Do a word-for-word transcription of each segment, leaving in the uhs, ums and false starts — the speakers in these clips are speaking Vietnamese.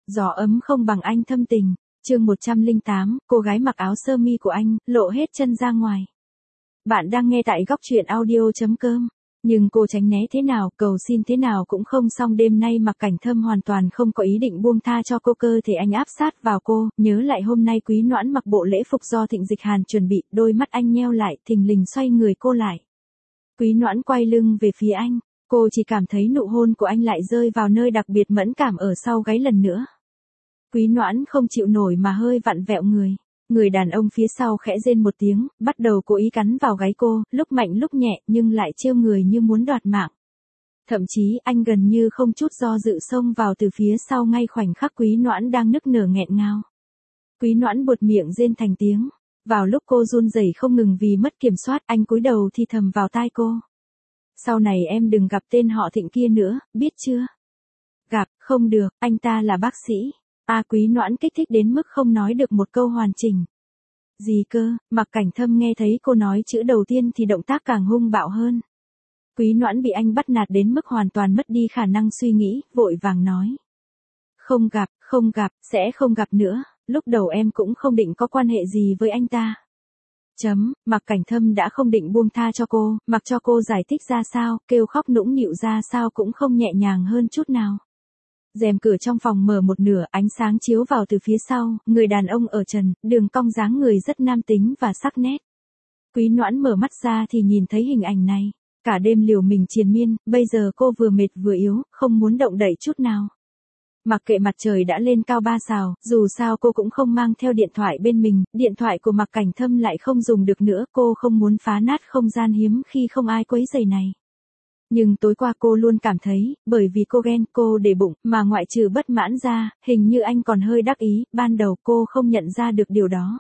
Gió ấm không bằng anh thâm tình. Chương một trăm lẻ tám, cô gái mặc áo sơ mi của anh, lộ hết chân ra ngoài. Bạn đang nghe tại góc truyện audio chấm com. Nhưng cô tránh né thế nào, cầu xin thế nào cũng không xong. Đêm nay Mạc Cảnh Thâm hoàn toàn không có ý định buông tha cho cô, cơ thể anh áp sát vào cô, nhớ lại hôm nay Quý Noãn mặc bộ lễ phục do Thịnh Dịch Hàn chuẩn bị, đôi mắt anh nheo lại, thình lình xoay người cô lại. Quý Noãn quay lưng về phía anh, cô chỉ cảm thấy nụ hôn của anh lại rơi vào nơi đặc biệt mẫn cảm ở sau gáy lần nữa. Quý Noãn không chịu nổi mà hơi vặn vẹo người. Người đàn ông phía sau khẽ rên một tiếng, bắt đầu cố ý cắn vào gáy cô, lúc mạnh lúc nhẹ nhưng lại trêu người như muốn đoạt mạng. Thậm chí anh gần như không chút do dự xông vào từ phía sau ngay khoảnh khắc Quý Noãn đang nức nở nghẹn ngào. Quý Noãn buột miệng rên thành tiếng. Vào lúc cô run rẩy không ngừng vì mất kiểm soát, anh cúi đầu thì thầm vào tai cô. Sau này em đừng gặp tên họ Thịnh kia nữa, biết chưa? Gặp, không được, anh ta là bác sĩ. A Quý Noãn kích thích đến mức không nói được một câu hoàn chỉnh. Gì cơ? Mạc Cảnh Thâm nghe thấy cô nói chữ đầu tiên thì động tác càng hung bạo hơn. Quý Noãn bị anh bắt nạt đến mức hoàn toàn mất đi khả năng suy nghĩ, vội vàng nói. Không gặp, không gặp, sẽ không gặp nữa, lúc đầu em cũng không định có quan hệ gì với anh ta. Chấm, Mạc Cảnh Thâm đã không định buông tha cho cô, mặc cho cô giải thích ra sao, kêu khóc nũng nịu ra sao cũng không nhẹ nhàng hơn chút nào. Rèm cửa trong phòng mở một nửa, ánh sáng chiếu vào từ phía sau, người đàn ông ở trần, đường cong dáng người rất nam tính và sắc nét. Quý Noãn mở mắt ra thì nhìn thấy hình ảnh này. Cả đêm liều mình triền miên, bây giờ cô vừa mệt vừa yếu, không muốn động đậy chút nào. Mặc kệ mặt trời đã lên cao ba sào, dù sao cô cũng không mang theo điện thoại bên mình, điện thoại của Mạc Cảnh Thâm lại không dùng được nữa, cô không muốn phá nát không gian hiếm khi không ai quấy rầy này. Nhưng tối qua cô luôn cảm thấy, bởi vì cô ghen, cô để bụng, mà ngoại trừ bất mãn ra, hình như anh còn hơi đắc ý, ban đầu cô không nhận ra được điều đó.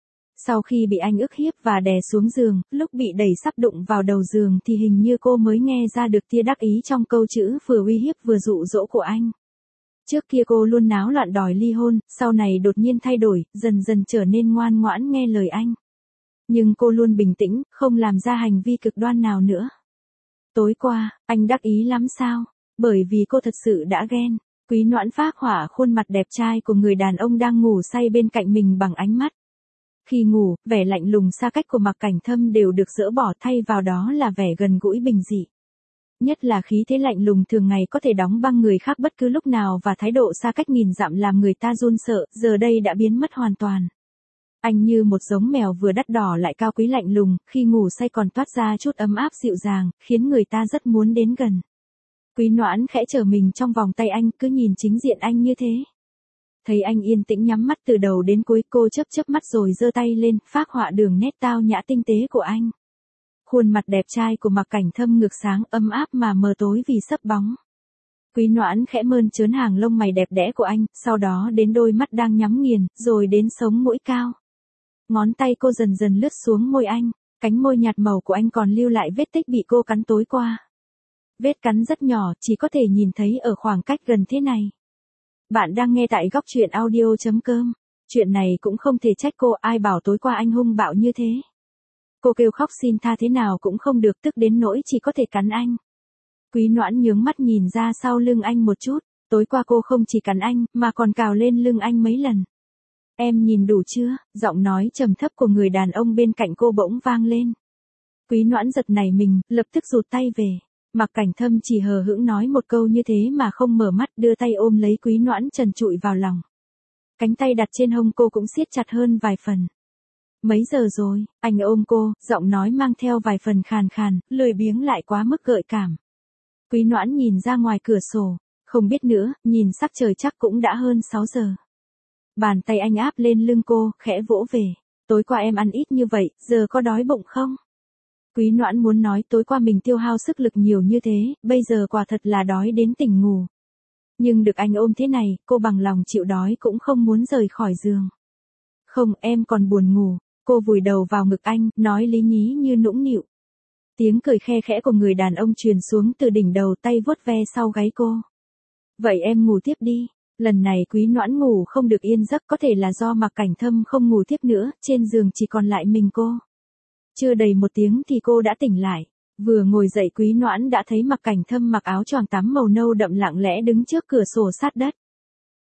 Sau khi bị anh ức hiếp và đè xuống giường, lúc bị đẩy sắp đụng vào đầu giường thì hình như cô mới nghe ra được tia đắc ý trong câu chữ vừa uy hiếp vừa dụ dỗ của anh. Trước kia cô luôn náo loạn đòi ly hôn, sau này đột nhiên thay đổi, dần dần trở nên ngoan ngoãn nghe lời anh. Nhưng cô luôn bình tĩnh, không làm ra hành vi cực đoan nào nữa. Tối qua, anh đắc ý lắm sao? Bởi vì cô thật sự đã ghen. Quý Noãn phác hỏa khuôn mặt đẹp trai của người đàn ông đang ngủ say bên cạnh mình bằng ánh mắt. Khi ngủ, vẻ lạnh lùng xa cách của Mạc Cảnh Thâm đều được dỡ bỏ, thay vào đó là vẻ gần gũi bình dị. Nhất là khí thế lạnh lùng thường ngày có thể đóng băng người khác bất cứ lúc nào và thái độ xa cách nghìn dặm làm người ta run sợ, giờ đây đã biến mất hoàn toàn. Anh như một giống mèo vừa đắt đỏ lại cao quý lạnh lùng, khi ngủ say còn toát ra chút ấm áp dịu dàng, khiến người ta rất muốn đến gần. Quý Noãn khẽ trở mình trong vòng tay anh, cứ nhìn chính diện anh như thế. Thấy anh yên tĩnh nhắm mắt từ đầu đến cuối, cô chớp chớp mắt rồi giơ tay lên, phác họa đường nét tao nhã tinh tế của anh. Khuôn mặt đẹp trai của Mạc Cảnh Thâm ngược sáng, ấm áp mà mờ tối vì sấp bóng. Quý Noãn khẽ mơn trớn hàng lông mày đẹp đẽ của anh, sau đó đến đôi mắt đang nhắm nghiền, rồi đến sống mũi cao. Ngón tay cô dần dần lướt xuống môi anh, cánh môi nhạt màu của anh còn lưu lại vết tích bị cô cắn tối qua. Vết cắn rất nhỏ, chỉ có thể nhìn thấy ở khoảng cách gần thế này. Bạn đang nghe tại góc truyện audio chấm com. Chuyện này cũng không thể trách cô, ai bảo tối qua anh hung bạo như thế. Cô kêu khóc xin tha thế nào cũng không được, tức đến nỗi chỉ có thể cắn anh. Quý Noãn nhướng mắt nhìn ra sau lưng anh một chút, tối qua cô không chỉ cắn anh, mà còn cào lên lưng anh mấy lần. Em nhìn đủ chưa? Giọng nói trầm thấp của người đàn ông bên cạnh cô bỗng vang lên. Quý Noãn giật nảy mình, lập tức rụt tay về. Mạc Cảnh Thâm chỉ hờ hững nói một câu như thế mà không mở mắt, đưa tay ôm lấy Quý Noãn trần trụi vào lòng. Cánh tay đặt trên hông cô cũng siết chặt hơn vài phần. Mấy giờ rồi? Anh ôm cô, giọng nói mang theo vài phần khàn khàn, lười biếng lại quá mức gợi cảm. Quý Noãn nhìn ra ngoài cửa sổ, không biết nữa, nhìn sắc trời chắc cũng đã hơn sáu giờ. Bàn tay anh áp lên lưng cô, khẽ vỗ về. Tối qua em ăn ít như vậy, giờ có đói bụng không? Quý Noãn muốn nói tối qua mình tiêu hao sức lực nhiều như thế, bây giờ quả thật là đói đến tỉnh ngủ. Nhưng được anh ôm thế này, cô bằng lòng chịu đói cũng không muốn rời khỏi giường. Không, em còn buồn ngủ. Cô vùi đầu vào ngực anh, nói lý nhí như nũng nịu. Tiếng cười khe khẽ của người đàn ông truyền xuống từ đỉnh đầu, tay vuốt ve sau gáy cô. Vậy em ngủ tiếp đi. Lần này Quý Noãn ngủ không được yên giấc, có thể là do Mạc Cảnh Thâm không ngủ tiếp nữa, trên giường chỉ còn lại mình cô. Chưa đầy một tiếng thì cô đã tỉnh lại. Vừa ngồi dậy Quý Noãn đã thấy Mạc Cảnh Thâm mặc áo choàng tắm màu nâu đậm lặng lẽ đứng trước cửa sổ sát đất.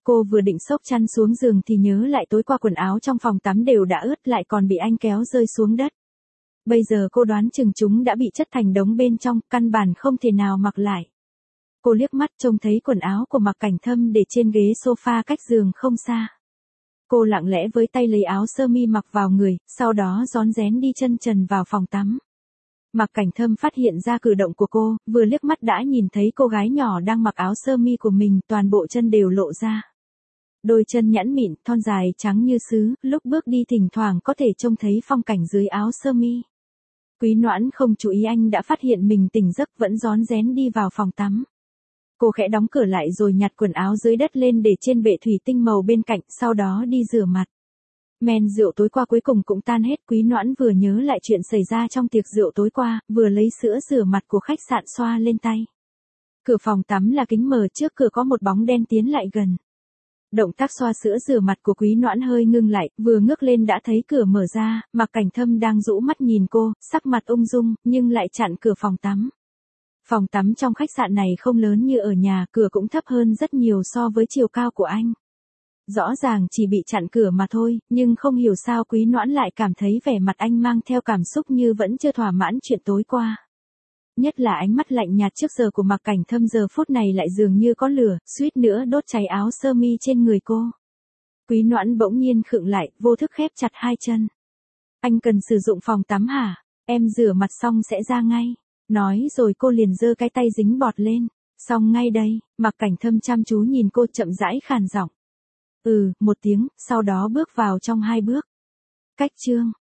Cô vừa định xốc chăn xuống giường thì nhớ lại tối qua quần áo trong phòng tắm đều đã ướt lại còn bị anh kéo rơi xuống đất. Bây giờ cô đoán chừng chúng đã bị chất thành đống bên trong, căn bản không thể nào mặc lại. Cô liếc mắt trông thấy quần áo của Mạc Cảnh Thâm để trên ghế sofa cách giường không xa. Cô lặng lẽ với tay lấy áo sơ mi mặc vào người, sau đó rón rén đi chân trần vào phòng tắm. Mạc Cảnh Thâm phát hiện ra cử động của cô, vừa liếc mắt đã nhìn thấy cô gái nhỏ đang mặc áo sơ mi của mình, toàn bộ chân đều lộ ra. Đôi chân nhẵn mịn, thon dài trắng như sứ, lúc bước đi thỉnh thoảng có thể trông thấy phong cảnh dưới áo sơ mi. Quý Noãn không chú ý anh đã phát hiện mình tỉnh giấc vẫn rón rén đi vào phòng tắm. Cô khẽ đóng cửa lại rồi nhặt quần áo dưới đất lên để trên bệ thủy tinh màu bên cạnh, sau đó đi rửa mặt. Men rượu tối qua cuối cùng cũng tan hết. Quý Noãn vừa nhớ lại chuyện xảy ra trong tiệc rượu tối qua, vừa lấy sữa rửa mặt của khách sạn xoa lên tay. Cửa phòng tắm là kính mờ, trước cửa có một bóng đen tiến lại gần. Động tác xoa sữa rửa mặt của Quý Noãn hơi ngưng lại, vừa ngước lên đã thấy cửa mở ra, Mạc Cảnh Thâm đang rũ mắt nhìn cô, sắc mặt ung dung, nhưng lại chặn cửa phòng tắm. Phòng tắm trong khách sạn này không lớn như ở nhà, cửa cũng thấp hơn rất nhiều so với chiều cao của anh. Rõ ràng chỉ bị chặn cửa mà thôi, nhưng không hiểu sao Quý Noãn lại cảm thấy vẻ mặt anh mang theo cảm xúc như vẫn chưa thỏa mãn chuyện tối qua. Nhất là ánh mắt lạnh nhạt trước giờ của Mạc Cảnh Thâm giờ phút này lại dường như có lửa, suýt nữa đốt cháy áo sơ mi trên người cô. Quý Noãn bỗng nhiên khựng lại, vô thức khép chặt hai chân. Anh cần sử dụng phòng tắm hả? Em rửa mặt xong sẽ ra ngay. Nói rồi cô liền giơ cái tay dính bọt lên. Xong ngay đây. Mạc Cảnh Thâm chăm chú nhìn cô chậm rãi khàn giọng. Ừ, một tiếng, sau đó bước vào trong hai bước. Cách chương.